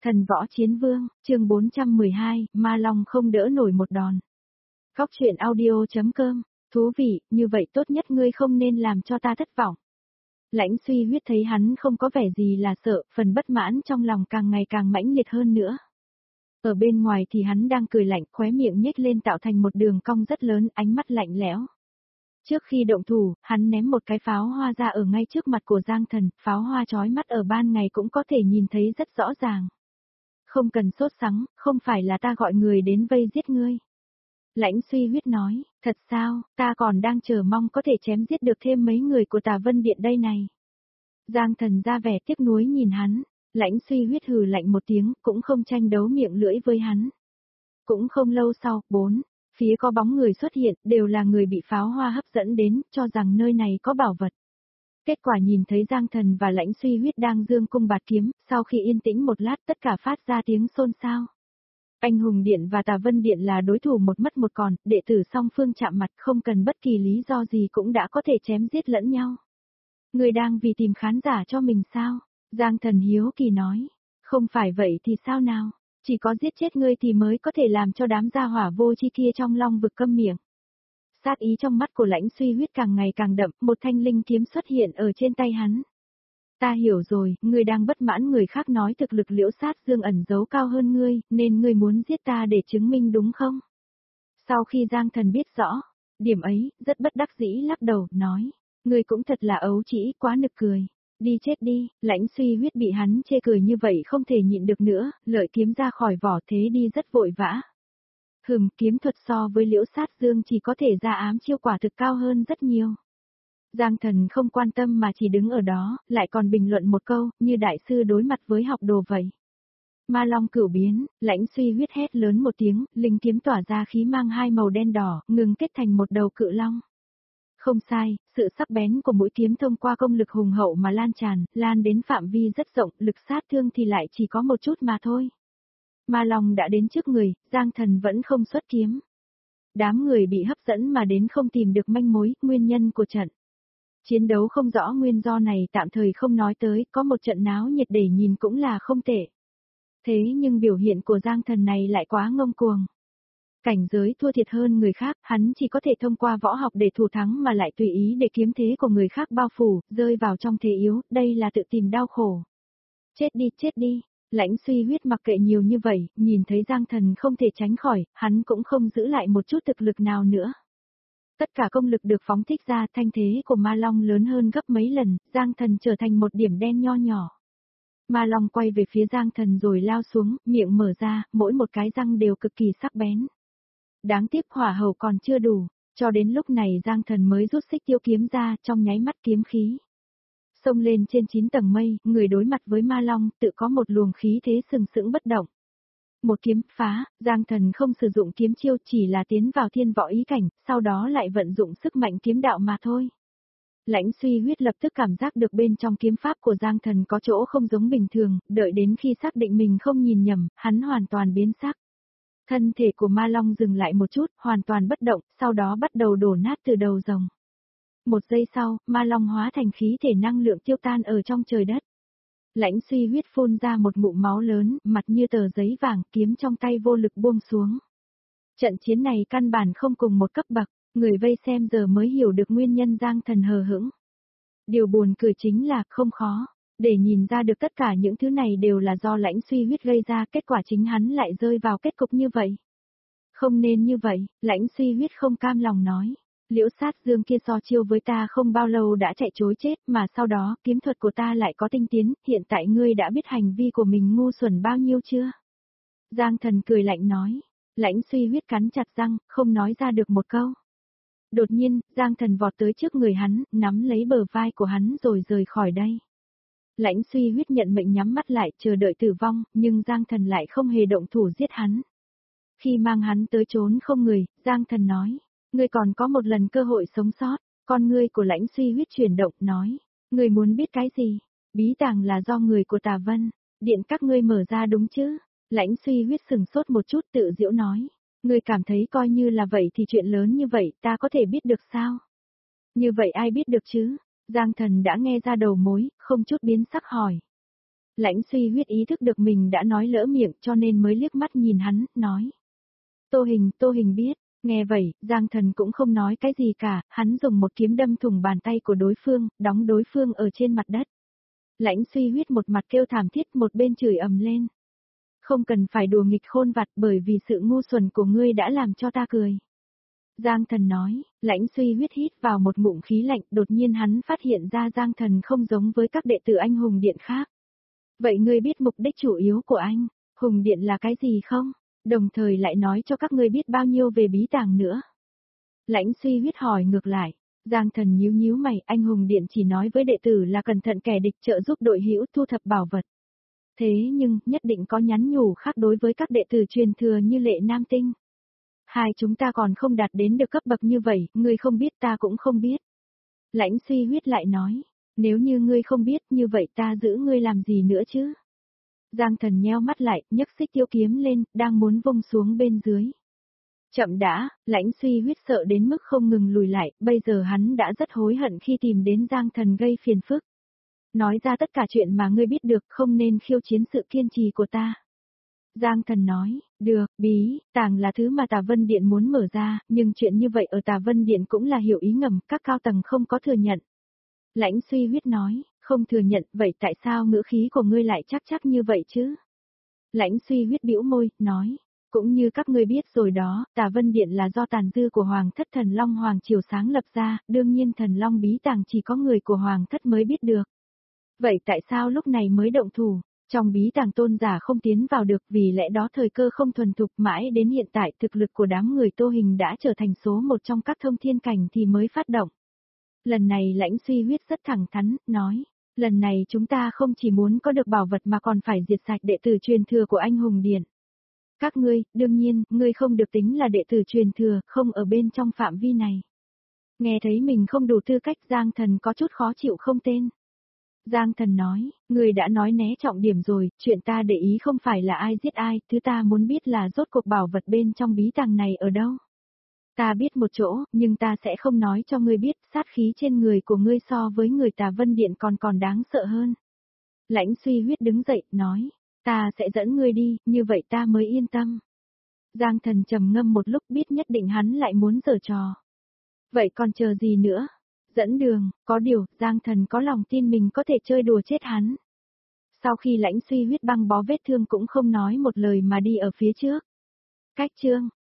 Thần võ chiến vương, chương 412, Ma Long không đỡ nổi một đòn. Góc truyện audio.com, thú vị, như vậy tốt nhất ngươi không nên làm cho ta thất vọng. Lãnh Suy Huyết thấy hắn không có vẻ gì là sợ, phần bất mãn trong lòng càng ngày càng mãnh liệt hơn nữa. Ở bên ngoài thì hắn đang cười lạnh, khóe miệng nhếch lên tạo thành một đường cong rất lớn, ánh mắt lạnh lẽo. Trước khi động thủ, hắn ném một cái pháo hoa ra ở ngay trước mặt của Giang Thần, pháo hoa chói mắt ở ban ngày cũng có thể nhìn thấy rất rõ ràng. Không cần sốt sắng, không phải là ta gọi người đến vây giết ngươi. Lãnh Suy Huyết nói, thật sao, ta còn đang chờ mong có thể chém giết được thêm mấy người của Tà Vân Điện đây này. Giang Thần ra vẻ tiếc nuối nhìn hắn, Lãnh Suy Huyết hừ lạnh một tiếng, cũng không tranh đấu miệng lưỡi với hắn. Cũng không lâu sau, phía có bóng người xuất hiện, đều là người bị pháo hoa hấp dẫn đến, cho rằng nơi này có bảo vật. Kết quả nhìn thấy Giang Thần và Lãnh Suy Huyết đang dương cung bạt kiếm, sau khi yên tĩnh một lát tất cả phát ra tiếng xôn xao. Anh Hùng Điện và Tà Vân Điện là đối thủ một mất một còn, đệ tử song phương chạm mặt không cần bất kỳ lý do gì cũng đã có thể chém giết lẫn nhau. Người đang vì tìm khán giả cho mình sao? Giang Thần hiếu kỳ nói. Không phải vậy thì sao nào? Chỉ có giết chết ngươi thì mới có thể làm cho đám gia hỏa vô chi kia trong long vực câm miệng. Sát ý trong mắt của Lãnh Suy Huyết càng ngày càng đậm, một thanh linh kiếm xuất hiện ở trên tay hắn. Ta hiểu rồi, ngươi đang bất mãn người khác nói thực lực Liễu Sát Dương ẩn giấu cao hơn ngươi, nên ngươi muốn giết ta để chứng minh đúng không? Sau khi Giang Thần biết rõ, điểm ấy, rất bất đắc dĩ lắc đầu, nói, ngươi cũng thật là ấu trĩ, quá nực cười. Đi chết đi, Lãnh Suy Huyết bị hắn chê cười như vậy không thể nhịn được nữa, lợi kiếm ra khỏi vỏ thế đi rất vội vã. Kiếm thuật so với Liễu Sát Dương chỉ có thể ra ám chiêu quả thực cao hơn rất nhiều. Giang Thần không quan tâm mà chỉ đứng ở đó, lại còn bình luận một câu, như đại sư đối mặt với học đồ vậy. Ma Long cửu biến, Lãnh Suy Huyết hét lớn một tiếng, linh kiếm tỏa ra khí mang hai màu đen đỏ, ngừng kết thành một đầu cự long. Không sai, sự sắc bén của mũi kiếm thông qua công lực hùng hậu mà lan tràn, lan đến phạm vi rất rộng, lực sát thương thì lại chỉ có một chút mà thôi. Ma Long đã đến trước người, Giang Thần vẫn không xuất kiếm. Đám người bị hấp dẫn mà đến không tìm được manh mối, nguyên nhân của trận. Chiến đấu không rõ nguyên do này tạm thời không nói tới, có một trận náo nhiệt để nhìn cũng là không tệ. Thế nhưng biểu hiện của Giang Thần này lại quá ngông cuồng. Cảnh giới thua thiệt hơn người khác, hắn chỉ có thể thông qua võ học để thủ thắng mà lại tùy ý để kiếm thế của người khác bao phủ, rơi vào trong thế yếu, đây là tự tìm đau khổ. Chết đi, Lãnh Suy Huyết mặc kệ nhiều như vậy, nhìn thấy Giang Thần không thể tránh khỏi, hắn cũng không giữ lại một chút thực lực nào nữa. Tất cả công lực được phóng thích ra, thanh thế của Ma Long lớn hơn gấp mấy lần, Giang Thần trở thành một điểm đen nho nhỏ. Ma Long quay về phía Giang Thần rồi lao xuống, miệng mở ra, mỗi một cái răng đều cực kỳ sắc bén. Đáng tiếc hỏa hầu còn chưa đủ, cho đến lúc này Giang Thần mới rút xích tiêu kiếm ra, trong nháy mắt kiếm khí. Xông lên trên 9 tầng mây, người đối mặt với Ma Long, tự có một luồng khí thế sừng sững bất động. Một kiếm phá, Giang Thần không sử dụng kiếm chiêu, chỉ là tiến vào thiên võ ý cảnh, sau đó lại vận dụng sức mạnh kiếm đạo mà thôi. Lãnh Suy Huyết lập tức cảm giác được bên trong kiếm pháp của Giang Thần có chỗ không giống bình thường, đợi đến khi xác định mình không nhìn nhầm, hắn hoàn toàn biến sắc. Thân thể của Ma Long dừng lại một chút, hoàn toàn bất động, sau đó bắt đầu đổ nát từ đầu rồng. Một giây sau, Ma Long hóa thành khí thể năng lượng tiêu tan ở trong trời đất. Lãnh Suy Huyết phun ra một ngụm máu lớn, mặt như tờ giấy vàng, kiếm trong tay vô lực buông xuống. Trận chiến này căn bản không cùng một cấp bậc, người vây xem giờ mới hiểu được nguyên nhân Giang Thần hờ hững. Điều buồn cười chính là không khó, để nhìn ra được tất cả những thứ này đều là do Lãnh Suy Huyết gây ra, kết quả chính hắn lại rơi vào kết cục như vậy. Không nên như vậy, Lãnh Suy Huyết không cam lòng nói. Liễu Sát Dương kia so chiêu với ta không bao lâu đã chạy trối chết, mà sau đó kiếm thuật của ta lại có tinh tiến, hiện tại ngươi đã biết hành vi của mình ngu xuẩn bao nhiêu chưa? Giang Thần cười lạnh nói. Lãnh Suy Huyết cắn chặt răng, không nói ra được một câu. Đột nhiên, Giang Thần vọt tới trước người hắn, nắm lấy bờ vai của hắn rồi rời khỏi đây. Lãnh Suy Huyết nhận mệnh nhắm mắt lại, chờ đợi tử vong, nhưng Giang Thần lại không hề động thủ giết hắn. Khi mang hắn tới chốn không người, Giang Thần nói, ngươi còn có một lần cơ hội sống sót. Con ngươi của Lãnh Suy Huyết chuyển động, nói, ngươi muốn biết cái gì? Bí tàng là do người của Tà Vân Điện các ngươi mở ra đúng chứ? Lãnh Suy Huyết sừng sốt một chút, tự giễu nói, ngươi cảm thấy coi như là vậy thì chuyện lớn như vậy ta có thể biết được sao? Như vậy ai biết được chứ? Giang Thần đã nghe ra đầu mối, không chút biến sắc hỏi. Lãnh Suy Huyết ý thức được mình đã nói lỡ miệng cho nên mới liếc mắt nhìn hắn, nói. Tô Hình biết, nghe vậy, Giang Thần cũng không nói cái gì cả, hắn dùng một kiếm đâm thủng bàn tay của đối phương, đóng đối phương ở trên mặt đất. Lãnh Suy Huyết một mặt kêu thảm thiết một bên chửi ầm lên. Không cần phải đùa nghịch khôn vặt bởi vì sự ngu xuẩn của ngươi đã làm cho ta cười. Giang Thần nói, Lãnh Suy Huyết hít vào một ngụm khí lạnh, đột nhiên hắn phát hiện ra Giang Thần không giống với các đệ tử anh hùng điện khác. Vậy ngươi biết mục đích chủ yếu của anh, hùng điện là cái gì không? Đồng thời lại nói cho các ngươi biết bao nhiêu về bí tàng nữa. Lãnh Suy Huyết hỏi ngược lại, Giang Thần nhíu nhíu mày, anh hùng điện chỉ nói với đệ tử là cẩn thận kẻ địch trợ giúp đội hữu thu thập bảo vật. Thế nhưng, nhất định có nhắn nhủ khác đối với các đệ tử truyền thừa như Lệ Nam Tinh. Hai chúng ta còn không đạt đến được cấp bậc như vậy, ngươi không biết ta cũng không biết. Lãnh Suy Huyết lại nói, nếu như ngươi không biết như vậy ta giữ ngươi làm gì nữa chứ? Giang Thần nheo mắt lại, nhấc xích tiêu kiếm lên, đang muốn vung xuống bên dưới. Chậm đã, Lãnh Suy Huyết sợ đến mức không ngừng lùi lại, bây giờ hắn đã rất hối hận khi tìm đến Giang Thần gây phiền phức. Nói ra tất cả chuyện mà ngươi biết được, không nên khiêu chiến sự kiên trì của ta. Giang Thần nói, được, bí tàng là thứ mà Tà Vân Điện muốn mở ra, nhưng chuyện như vậy ở Tà Vân Điện cũng là hiểu ý ngầm, các cao tầng không có thừa nhận. Lãnh Suy Huyết nói, không thừa nhận, vậy tại sao ngữ khí của ngươi lại chắc như vậy chứ? Lãnh Suy Huyết bĩu môi, nói, cũng như các ngươi biết rồi đó, Tà Vân Điện là do tàn dư của Hoàng thất Thần Long Hoàng Triều sáng lập ra, đương nhiên Thần Long bí tàng chỉ có người của Hoàng thất mới biết được. Vậy tại sao lúc này mới động thủ? Trong bí tàng tôn giả không tiến vào được vì lẽ đó thời cơ không thuần thục mãi đến hiện tại thực lực của đám người Tô Hình đã trở thành số một trong các thông thiên cảnh thì mới phát động. Lần này Lãnh Suy Huyết rất thẳng thắn, nói, lần này chúng ta không chỉ muốn có được bảo vật mà còn phải diệt sạch đệ tử truyền thừa của anh hùng điện. Các ngươi, đương nhiên, ngươi không được tính là đệ tử truyền thừa, không ở bên trong phạm vi này. Nghe thấy mình không đủ tư cách Giang Thần có chút khó chịu không tên. Giang Thần nói, người đã nói né trọng điểm rồi, chuyện ta để ý không phải là ai giết ai, thứ ta muốn biết là rốt cuộc bảo vật bên trong bí tàng này ở đâu. Ta biết một chỗ, nhưng ta sẽ không nói cho ngươi biết, sát khí trên người của ngươi so với người Tà Vân Điện còn đáng sợ hơn. Lãnh Suy Huyết đứng dậy, nói, ta sẽ dẫn ngươi đi, như vậy ta mới yên tâm. Giang Thần trầm ngâm một lúc biết nhất định hắn lại muốn giở trò. Vậy còn chờ gì nữa? Dẫn đường, có điều, Giang Thần có lòng tin mình có thể chơi đùa chết hắn. Sau khi Lãnh Suy Huyết băng bó vết thương cũng không nói một lời mà đi ở phía trước. Cách chương